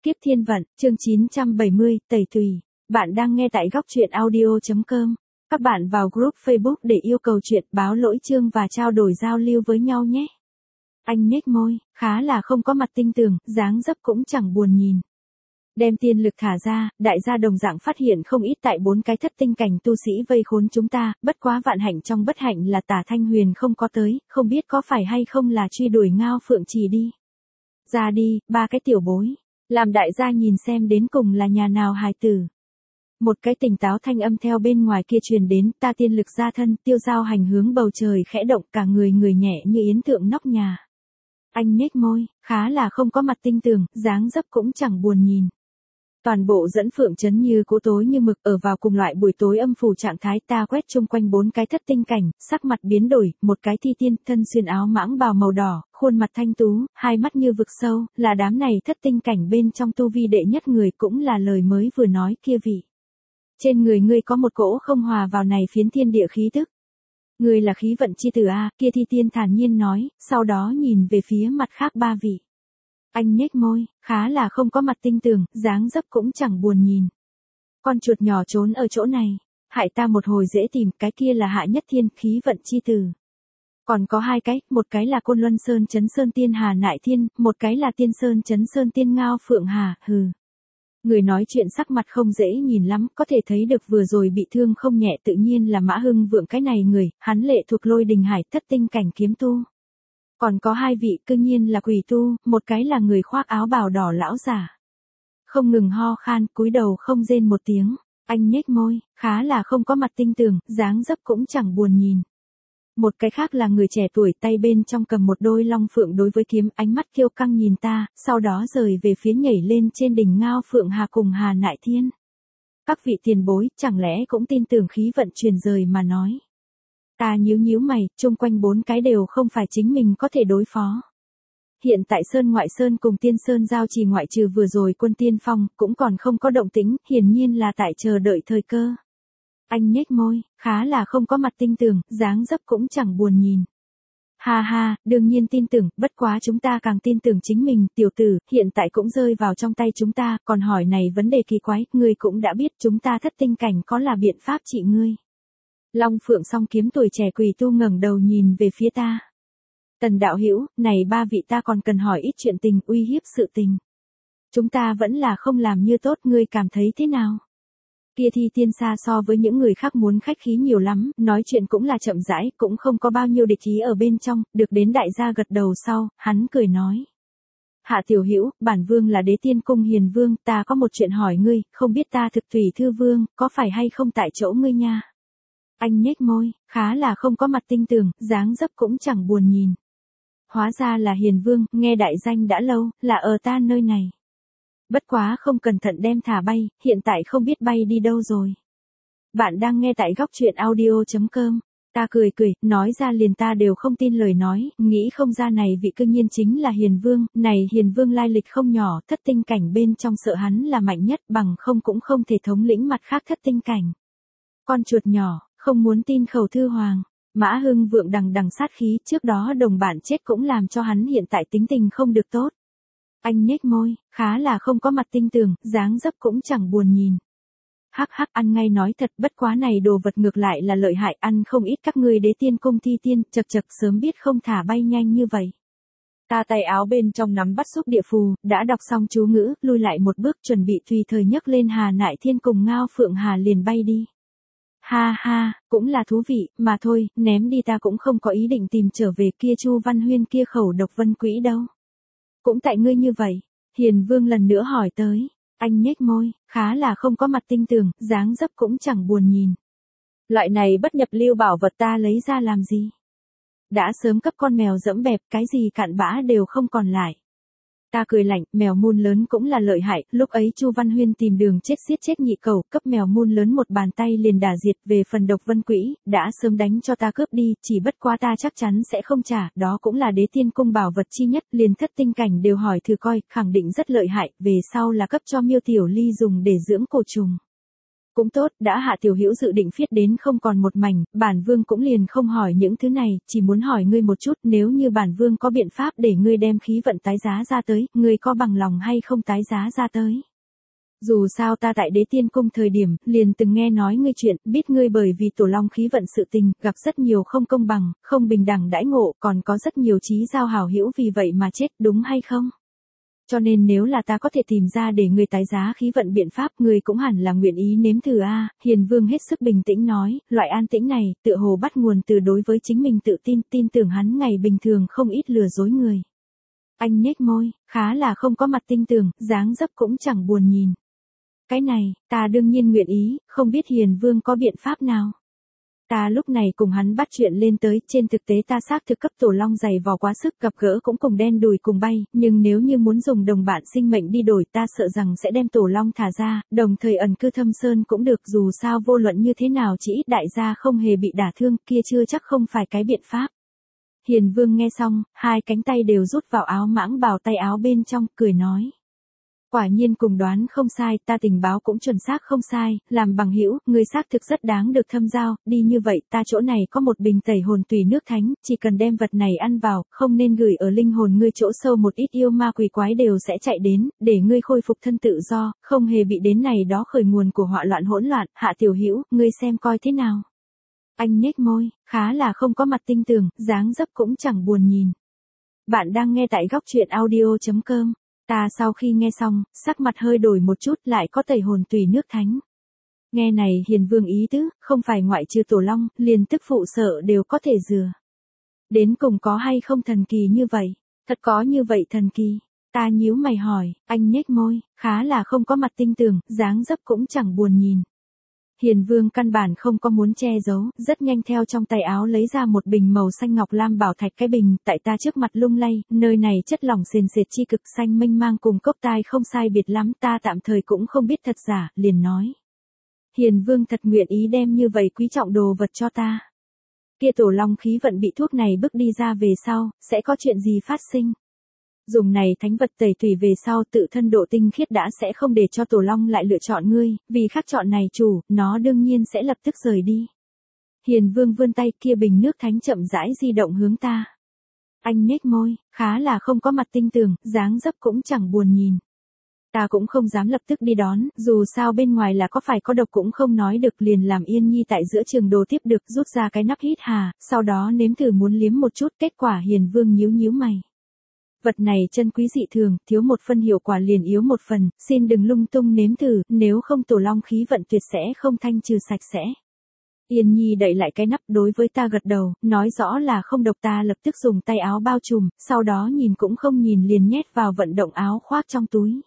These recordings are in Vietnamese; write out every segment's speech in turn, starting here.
Kiếp thiên vận, chương 970, Tẩy tùy. Bạn đang nghe tại góc truyện audio.com. Các bạn vào group Facebook để yêu cầu chuyện, báo lỗi chương và trao đổi giao lưu với nhau nhé. Anh nhếch môi, khá là không có mặt tinh tường, dáng dấp cũng chẳng buồn nhìn. Đem tiên lực thả ra, đại gia đồng dạng phát hiện không ít tại 4 cái thất tinh cảnh tu sĩ vây khốn chúng ta, bất quá vạn hạnh trong bất hạnh là Tả Thanh Huyền không có tới, không biết có phải hay không là truy đuổi Ngao Phượng Trì đi. Ra đi, 3 cái tiểu bối. Làm đại gia nhìn xem đến cùng là nhà nào hài tử. Một cái tỉnh táo thanh âm theo bên ngoài kia truyền đến, ta tiên lực ra thân, tiêu giao hành hướng bầu trời khẽ động, cả người nhẹ như yến thượng nóc nhà. Anh nhếch môi, khá là không có mặt tinh tường, dáng dấp cũng chẳng buồn nhìn. Toàn bộ dẫn phượng trấn như cũ tối như mực, ở vào cùng loại buổi tối âm phủ trạng thái, ta quét chung quanh 4 cái thất tinh cảnh, sắc mặt biến đổi, một cái thi tiên, thân xuyên áo mãng bào màu đỏ, khuôn mặt thanh tú, hai mắt như vực sâu, là đám này thất tinh cảnh bên trong tu vi đệ nhất người, cũng là lời mới vừa nói kia vị. Trên người ngươi có một cỗ không hòa vào này phiến thiên địa khí tức. Ngươi là khí vận chi tử a, kia thi tiên thản nhiên nói, sau đó nhìn về phía mặt khác 3 vị. Anh nhếch môi, khá là không có mặt tinh tường, dáng dấp cũng chẳng buồn nhìn. Con chuột nhỏ trốn ở chỗ này, hại ta một hồi dễ tìm, cái kia là Hạ Nhất Thiên, khí vận chi tử. Còn có 2 cái, một cái là Côn Luân Sơn Trấn Sơn Tiên Hà Nại Thiên, một cái là Tiên Sơn Trấn Sơn Tiên Ngao Phượng Hà, hừ. Người nói chuyện sắc mặt không dễ nhìn lắm, có thể thấy được vừa rồi bị thương không nhẹ, tự nhiên là Mã Hưng Vượng cái này người, hắn lệ thuộc Lôi Đình Hải thất tinh cảnh kiếm tu. Còn có 2 vị cư nhiên là quỷ tu, một cái là người khoác áo bào đỏ lão giả. Không ngừng ho khan, cúi đầu không rên một tiếng, anh nhếch môi, khá là không có mặt tinh tường, dáng dấp cũng chẳng buồn nhìn. Một cái khác là người trẻ tuổi, tay bên trong cầm một đôi long phượng đối với kiếm, ánh mắt kiêu căng nhìn ta, sau đó rời về phía nhảy lên trên đỉnh Ngao Phượng Hà cùng Hà Nại Thiên. Các vị tiền bối, chẳng lẽ cũng tin tưởng khí vận truyền rời mà nói. Ta nhíu mày, chung quanh 4 cái đều không phải chính mình có thể đối phó. Hiện tại Sơn Ngoại Sơn cùng Tiên Sơn giao trì ngoại trừ vừa rồi quân tiên phong, cũng còn không có động tĩnh, hiển nhiên là tại chờ đợi thời cơ. Anh nhếch môi, khá là không có mặt tinh tường, dáng dấp cũng chẳng buồn nhìn. Ha ha, đương nhiên tin tưởng, bất quá chúng ta càng tin tưởng chính mình, tiểu tử, hiện tại cũng rơi vào trong tay chúng ta, còn hỏi này vấn đề kỳ quái, ngươi cũng đã biết chúng ta thất tinh cảnh có là biện pháp trị ngươi. Long Phượng song kiếm tuổi trẻ quỷ tu ngẩng đầu nhìn về phía ta. Tần đạo hữu, này 3 vị ta còn cần hỏi ít chuyện tình, uy hiếp sự tình. Chúng ta vẫn là không làm như tốt, ngươi cảm thấy thế nào? Kia thi tiên xa so với những người khác muốn khách khí nhiều lắm, nói chuyện cũng là chậm rãi, cũng không có bao nhiêu địch ý ở bên trong, được đến đại gia gật đầu sau, hắn cười nói. Hạ tiểu hữu, bản vương là Đế Tiên Cung Hiền Vương, ta có một chuyện hỏi ngươi, không biết ta thực thủy thư vương, có phải hay không tại chỗ ngươi nha? Anh nhếch môi, khá là không có mặt tinh tường, dáng dấp cũng chẳng buồn nhìn. Hóa ra là Hiền Vương, nghe đại danh đã lâu, là ở ta nơi này. Bất quá không cẩn thận đem thả bay, hiện tại không biết bay đi đâu rồi. Bạn đang nghe tại góc truyện audio.com. Ta cười, nói ra liền ta đều không tin lời nói, nghĩ không ra này vị cư nhiên chính là Hiền Vương, này Hiền Vương lai lịch không nhỏ, thất tinh cảnh bên trong sợ hắn là mạnh nhất, bằng không cũng không thể thống lĩnh mặt khác thất tinh cảnh. Con chuột nhỏ, không muốn tin khẩu thư hoàng. Mã Hưng Vượng đằng sát khí, trước đó đồng bạn chết cũng làm cho hắn hiện tại tính tình không được tốt. Anh nhếch môi, khá là không có mặt tinh tường, dáng dấp cũng chẳng buồn nhìn. Hắc ăn ngay nói thật, bất quá này đồ vật ngược lại là lợi hại, ăn không ít các ngươi Đế Tiên Cung thi tiên, chật sớm biết không thả bay nhanh như vậy. Ta tay áo bên trong nắm bắt xúc địa phù, đã đọc xong chú ngữ, lui lại một bước chuẩn bị tùy thời nhấc lên Hà Nại Thiên cùng Ngao Phượng Hà liền bay đi. Ha, cũng là thú vị, mà thôi, ném đi ta cũng không có ý định tìm trở về kia Chu Văn Huyên kia khẩu độc vân quỹ đâu. Cũng tại ngươi như vậy, Hiền Vương lần nữa hỏi tới, anh nhếch môi, khá là không có mặt tinh tường, dáng dấp cũng chẳng buồn nhìn. Loại này bất nhập lưu bảo vật ta lấy ra làm gì? Đã sớm cấp con mèo dẫm bẹp, cái gì cặn bã đều không còn lại. Ta cười lạnh, mèo mun lớn cũng là lợi hại, lúc ấy Chu Văn Huyên tìm đường chết giết chết nhị cẩu, cấp mèo mun lớn một bàn tay liền đả diệt, về phần độc vân quỹ, đã sớm đánh cho ta cướp đi, chỉ bất quá ta chắc chắn sẽ không trả, đó cũng là Đế Tiên Cung bảo vật chi nhất, liền thất tinh cảnh đều hỏi thử coi, khẳng định rất lợi hại, về sau là cấp cho Miêu Tiểu Ly dùng để dưỡng cổ trùng. Cũng tốt, đã Hạ Tiểu Hữu dự định viết đến không còn một mảnh, bản vương cũng liền không hỏi những thứ này, chỉ muốn hỏi ngươi một chút, nếu như bản vương có biện pháp để ngươi đem khí vận tái giá ra tới, ngươi có bằng lòng hay không tái giá ra tới? Dù sao ta tại Đế Tiên Cung thời điểm, liền từng nghe nói ngươi chuyện, biết ngươi bởi vì tổ long khí vận sự tình, gặp rất nhiều không công bằng, không bình đẳng đãi ngộ, còn có rất nhiều chí giao hảo hữu vì vậy mà chết, đúng hay không? Cho nên nếu là ta có thể tìm ra để ngươi tái giá khí vận biện pháp, ngươi cũng hẳn là nguyện ý nếm thử a. Hiền Vương hết sức bình tĩnh nói, loại an tĩnh này, tựa hồ bắt nguồn từ đối với chính mình tự tin, tin tưởng hắn ngày bình thường không ít lừa dối người. Anh nhếch môi, khá là không có mặt tinh tường, dáng dấp cũng chẳng buồn nhìn. Cái này, ta đương nhiên nguyện ý, không biết Hiền Vương có biện pháp nào. Ta lúc này cùng hắn bắt chuyện lên tới, trên thực tế ta xác thực cấp tổ long dày vò quá sức, gặp gỡ cũng cùng đen đùi cùng bay, nhưng nếu như muốn dùng đồng bạn sinh mệnh đi đổi ta sợ rằng sẽ đem tổ long thả ra, đồng thời ẩn cư thâm sơn cũng được, dù sao vô luận như thế nào chỉ ít đại gia không hề bị đả thương, kia chưa chắc không phải cái biện pháp. Hiền Vương nghe xong, hai cánh tay đều rút vào áo mãng bào tay áo bên trong, cười nói. Quả nhiên cùng đoán không sai, ta tình báo cũng chuẩn xác không sai, làm bằng hữu, ngươi xác thực rất đáng được thâm giao, đi như vậy, ta chỗ này có một bình tẩy hồn tùy nước thánh, chỉ cần đem vật này ăn vào, không nên gửi ở linh hồn ngươi chỗ sâu, một ít yêu ma quỷ quái đều sẽ chạy đến, để ngươi khôi phục thân tự do, không hề bị đến này đó khởi nguồn của họa loạn hỗn loạn, Hạ Tiểu Hữu, ngươi xem coi thế nào. Anh nhếch môi, khá là không có mặt tinh tường, dáng dấp cũng chẳng buồn nhìn. Bạn đang nghe tại góc truyện audio.com. Ta sau khi nghe xong, sắc mặt hơi đổi một chút, lại có tẩy hồn tùy nước thánh. Nghe này Hiền Vương ý tứ, không phải ngoại trừ tổ long, liền tức phụ sợ đều có thể dừa. Đến cùng có hay không thần kỳ như vậy? Thật có như vậy thần kỳ? Ta nhíu mày hỏi, anh nhếch môi, khá là không có mặt tinh tường, dáng dấp cũng chẳng buồn nhìn. Hiền Vương căn bản không có muốn che giấu, rất nhanh theo trong tay áo lấy ra một bình màu xanh ngọc lam bảo thạch, cái bình tại ta trước mặt lung lay, nơi này chất lỏng sền sệt chi cực xanh mênh mang cùng cốc tai không sai biệt lắm, ta tạm thời cũng không biết thật giả, liền nói. Hiền Vương thật nguyện ý đem như vậy quý trọng đồ vật cho ta. Kia tổ long khí vận bị thuốc này bước đi ra về sau, sẽ có chuyện gì phát sinh? Dùng này thánh vật tẩy tùy về sau tự thân độ tinh khiết đã sẽ không để cho tổ long lại lựa chọn ngươi, vì khác chọn này chủ, nó đương nhiên sẽ lập tức rời đi. Hiền Vương vươn tay, kia bình nước thánh chậm rãi di động hướng ta. Anh nhếch môi, khá là không có mặt tinh tường, dáng dấp cũng chẳng buồn nhìn. Ta cũng không dám lập tức đi đón, dù sao bên ngoài là có phải có độc cũng không nói được, liền làm Yên Nhi tại giữa trường đồ tiếp được, rút ra cái nắp hít hà, sau đó nếm thử muốn liếm một chút, kết quả Hiền Vương nhíu nhíu mày. Vật này chân quý dị thường, thiếu một phân hiệu quả liền yếu một phần, xin đừng lung tung nếm thử, nếu không tổ long khí vận tuyệt sẽ không thanh trừ sạch sẽ. Yên Nhi đậy lại cái nắp đối với ta gật đầu, nói rõ là không độc, ta lập tức dùng tay áo bao trùm, sau đó nhìn cũng không nhìn liền nhét vào vận động áo khoác trong túi.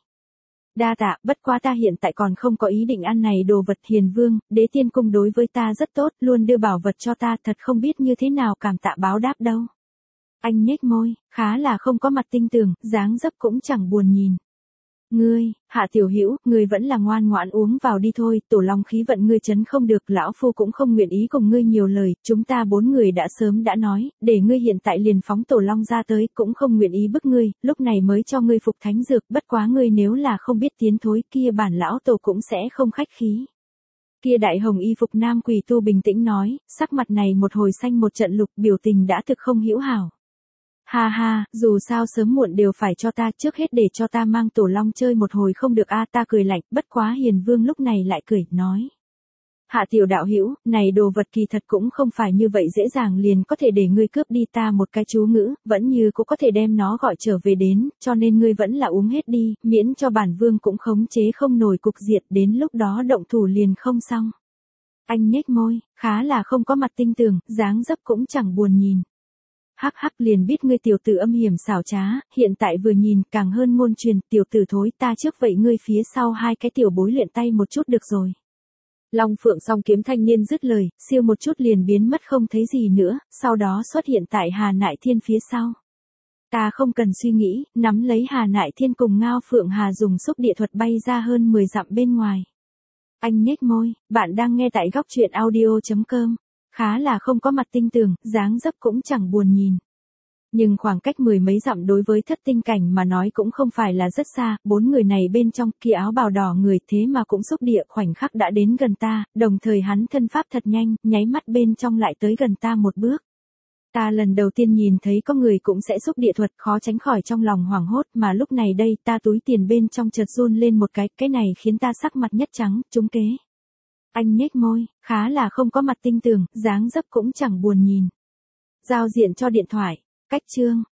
Đa tạ, bất quá ta hiện tại còn không có ý định ăn này đồ vật. Hiền Vương, Đế Tiên Cung đối với ta rất tốt, luôn đưa bảo vật cho ta, thật không biết như thế nào cảm tạ báo đáp đâu. Anh nhếch môi, khá là không có mặt tinh tường, dáng dấp cũng chẳng buồn nhìn. Ngươi, Hạ Tiểu Hữu, ngươi vẫn là ngoan ngoãn uống vào đi thôi, tổ long khí vận ngươi chấn không được, lão phu cũng không nguyện ý cùng ngươi nhiều lời, chúng ta 4 người đã sớm đã nói, để ngươi hiện tại liền phóng tổ long ra tới, cũng không nguyện ý bức ngươi, lúc này mới cho ngươi phục thánh dược, bất quá ngươi nếu là không biết tiến thối, kia bản lão tổ cũng sẽ không khách khí. Kia đại hồng y phục nam quỷ tu bình tĩnh nói, sắc mặt này một hồi xanh một trận lục, biểu tình đã thực không hữu hảo. Ha ha, dù sao sớm muộn đều phải cho ta, trước hết để cho ta mang tổ long chơi một hồi không được a. Ta cười lạnh, bất quá Hiền Vương lúc này lại cười, nói. Hạ Tiểu đạo hữu, này đồ vật kỳ thật cũng không phải như vậy dễ dàng liền có thể để ngươi cướp đi, ta một cái chú ngữ, vẫn như cũng có thể đem nó gọi trở về đến, cho nên ngươi vẫn là uống hết đi, miễn cho bản vương cũng khống chế không nổi cục diện, đến lúc đó động thủ liền không xong. Anh nhếch môi, khá là không có mặt tinh tường, dáng dấp cũng chẳng buồn nhìn. Hắc hắc, liền biết ngươi tiểu tử âm hiểm xảo trá, hiện tại vừa nhìn càng hơn ngôn truyền, tiểu tử thối, ta trước vậy ngươi phía sau hai cái tiểu bối luyện tay một chút được rồi. Long Phượng Song Kiếm thanh niên dứt lời, siêu một chút liền biến mất không thấy gì nữa, sau đó xuất hiện tại Hà Nại Thiên phía sau. Ta không cần suy nghĩ, nắm lấy Hà Nại Thiên cùng Ngao Phượng Hà dùng xúc địa thuật bay ra hơn 10 dặm bên ngoài. Anh nhếch môi, bạn đang nghe tại góc truyện audio.com. Khá là không có mặt tinh tường, dáng dấp cũng chẳng buồn nhìn. Nhưng khoảng cách mười mấy dặm đối với Thất Tinh Cảnh mà nói cũng không phải là rất xa, bốn người này bên trong kia áo bào đỏ người thế mà cũng xúc địa khoảnh khắc đã đến gần ta, đồng thời hắn thân pháp thật nhanh, nháy mắt bên trong lại tới gần ta một bước. Ta lần đầu tiên nhìn thấy có người cũng sẽ xúc địa thuật, khó tránh khỏi trong lòng hoảng hốt, mà lúc này đây ta túi tiền bên trong chợt run lên một cái này khiến ta sắc mặt nhất trắng, trúng kế. Anh nhếch môi, khá là không có mặt tinh tường, dáng dấp cũng chẳng buồn nhìn. Giao diện cho điện thoại, cách chương,